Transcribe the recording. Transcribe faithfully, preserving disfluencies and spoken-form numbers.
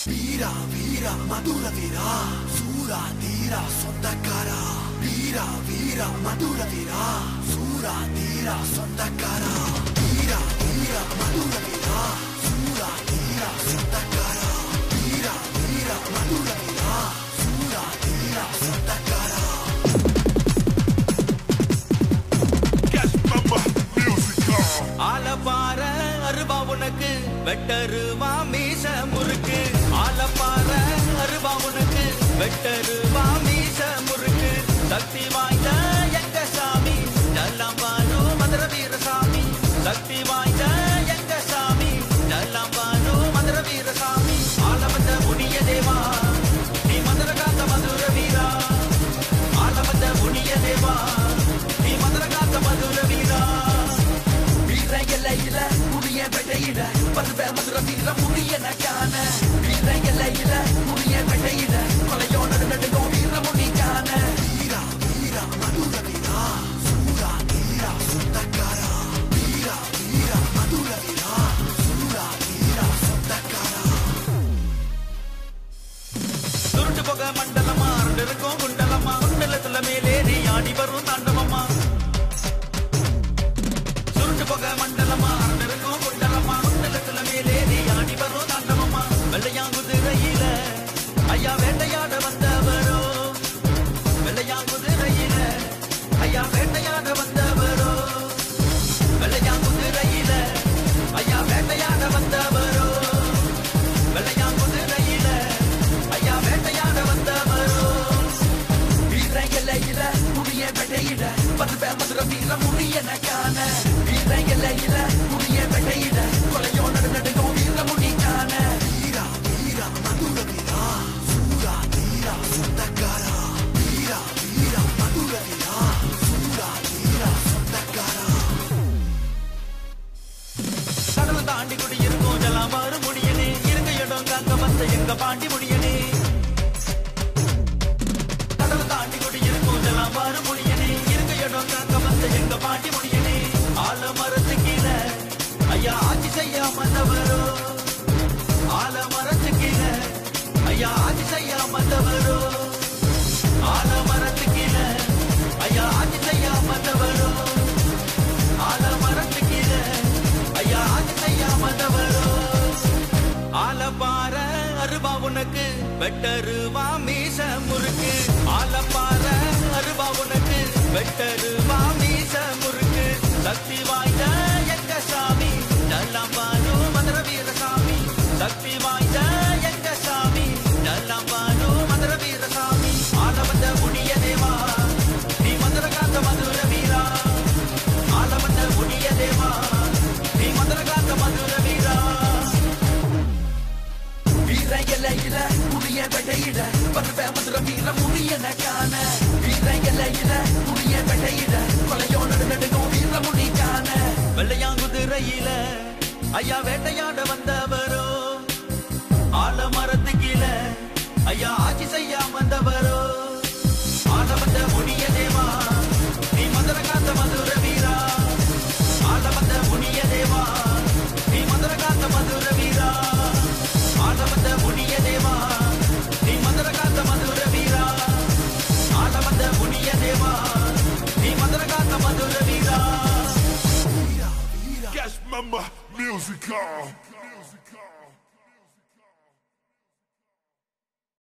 வீரா வீரா மதுர வீரா சூரா தீரா சொந்தக்காரா வீரா வீரா மதுர வீரா சூரா தீரா சொந்தக்காரா வீரா வீரா மதுர வீரா சூரா தீரா சொந்தக்காரா வீரா வீரா மதுர வீரா சூரா தீரா சொந்தக்காரா ஆலப்பார அருவா உனக்கு வெட்டருவா மீச முறுக்கு ஆலப்பார அருவா உனக்கு வெட்டருவா மீச முறுக்கு சக்தி வாய்ந்த எங்க சாமி ஜல்லாம்பானு மதுர வீரசாமி சக்தி வாய்ந்த எங்க சாமி ஜல்லாம்பானு மதுர வீரசாமி ஆலவந்த முனிய தேவா நீ மதுர காத்த மதுர வீரா ஆலவந்த முனிய தேவா நீ மதுர காத்த மதுர வீரா வீரங்கலையில முடிய வெட்டையிட பருவ மதுர வீர முடிய நக்கான வீரங்கலையில முடிய வெட்டையிட கொலையோட நடுங்கோ வீர முடிக்கான வீரா வீரா மதுர வீரா சூரா தீரா சொந்தக்காரா வீரா வீரா மதுர வீரா சூரா தீரா சொந்தக்காரா சுருட்டு போக மண்டலமா இருக்கும் குண்டலமா குண்டலத்துல மேலேறி ஆடி வரும் தாண்டவமா போக மண்டலமா இருக்கும் குண்டலமா குண்டலத்துல மேலேறி ஆடி வரும் தாண்டவமா வெள்ளையாங்குதிரையில ஐயா வேட்டையாட வந்தவரோ வெள்ளையாங்குதிரையில ஐயா வேட்டையாட வந்தவரோ வெள்ளையாங்குதிரையில ஐயா வேட்டையாட வந்தவரோ வெள்ளையாங்குதிரையில ஐயா வேட்டையாட வந்தவரோ வீரங்கலையில முடிய வெட்டையிட பருவ மதுர வீர முடிய நக்கான வீரங்கலையில முடிய வெட்டையிட கொலையோட நடுங்கோ வீர முடிக்கான வீரா வீரா மதுர வீரா சூரா தீரா சொந்தக்காரா வீரா வீரா மதுர வீரா சூரா தீரா சொந்தக்காரா கடல் தாண்டி குடியிருக்கும் ஜலாமாறு முடியனே இருக்க இடம் காக்க வந்த எங்க பாண்டி முடியனே கடல் தாண்டி குடியிருக்கும் ஜலாமாறு முடியனே இருக்க இடம் காக்க வந்த எங்க பாண்டி முடியனே ஆல மரத்து கீழே ஐயா ஆட்சி செய்யாமந்தவரோ ஆல மரத்து கீழே ஐயா ஆட்சி செய்யாமந்தவரோ ஆல மரத்து கீழே ஐயா ஆட்சி செய்யாமந்தவரோ ஆல மரத்து கீழே ஐயா ஆட்சி செய்யாமந்தவரோ ஆலப்பார அருவா உனக்கு வெட்டருவா மீச முறுக்கு ஆலப்பார அருவா உனக்கு வெட்டருவா மீச முறுக்கு சக்தி வாய்ந்த எங்க சாமி ஜல்லாம்பானு மதுர வீரசாமி சக்தி வாய்ந்த எங்க சாமி ஜல்லாம்பானு மதுர வீரசாமி ஆலவந்த முனிய தேவா நீ மதுர காத்த மதுர வீரா ஆலவந்த முனிய தேவா நீ மதுர காத்த மதுர வீரா வீரங்கலையில முடிய வெட்டையிட பருவ மதுர வீர முடிய நக்கான வீரங்கலையில முடிய வெட்டையிட கொலையோட நடுங்கோ வீர முடிக்கான வெள்ளையாங்குதிரையில ஐயா வேட்டையாட வந்தவர்